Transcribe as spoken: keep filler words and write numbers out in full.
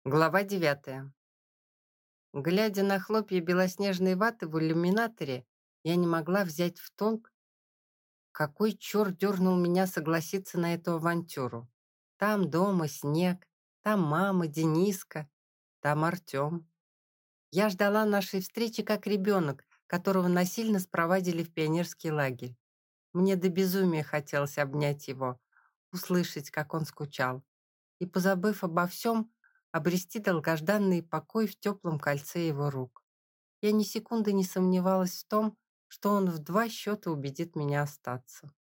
Глава девятая. Глядя на хлопья белоснежной ваты в иллюминаторе, я не могла взять в толк, какой черт дернул меня согласиться на эту авантюру. Там дома снег, там мама, Дениска, там Артем. Я ждала нашей встречи как ребенок, которого насильно спровадили в пионерский лагерь. Мне до безумия хотелось обнять его, услышать, как он скучал, и, позабыв обо всем, обрести долгожданный покой в теплом кольце его рук. Я ни секунды не сомневалась в том, что он в два счета убедит меня остаться.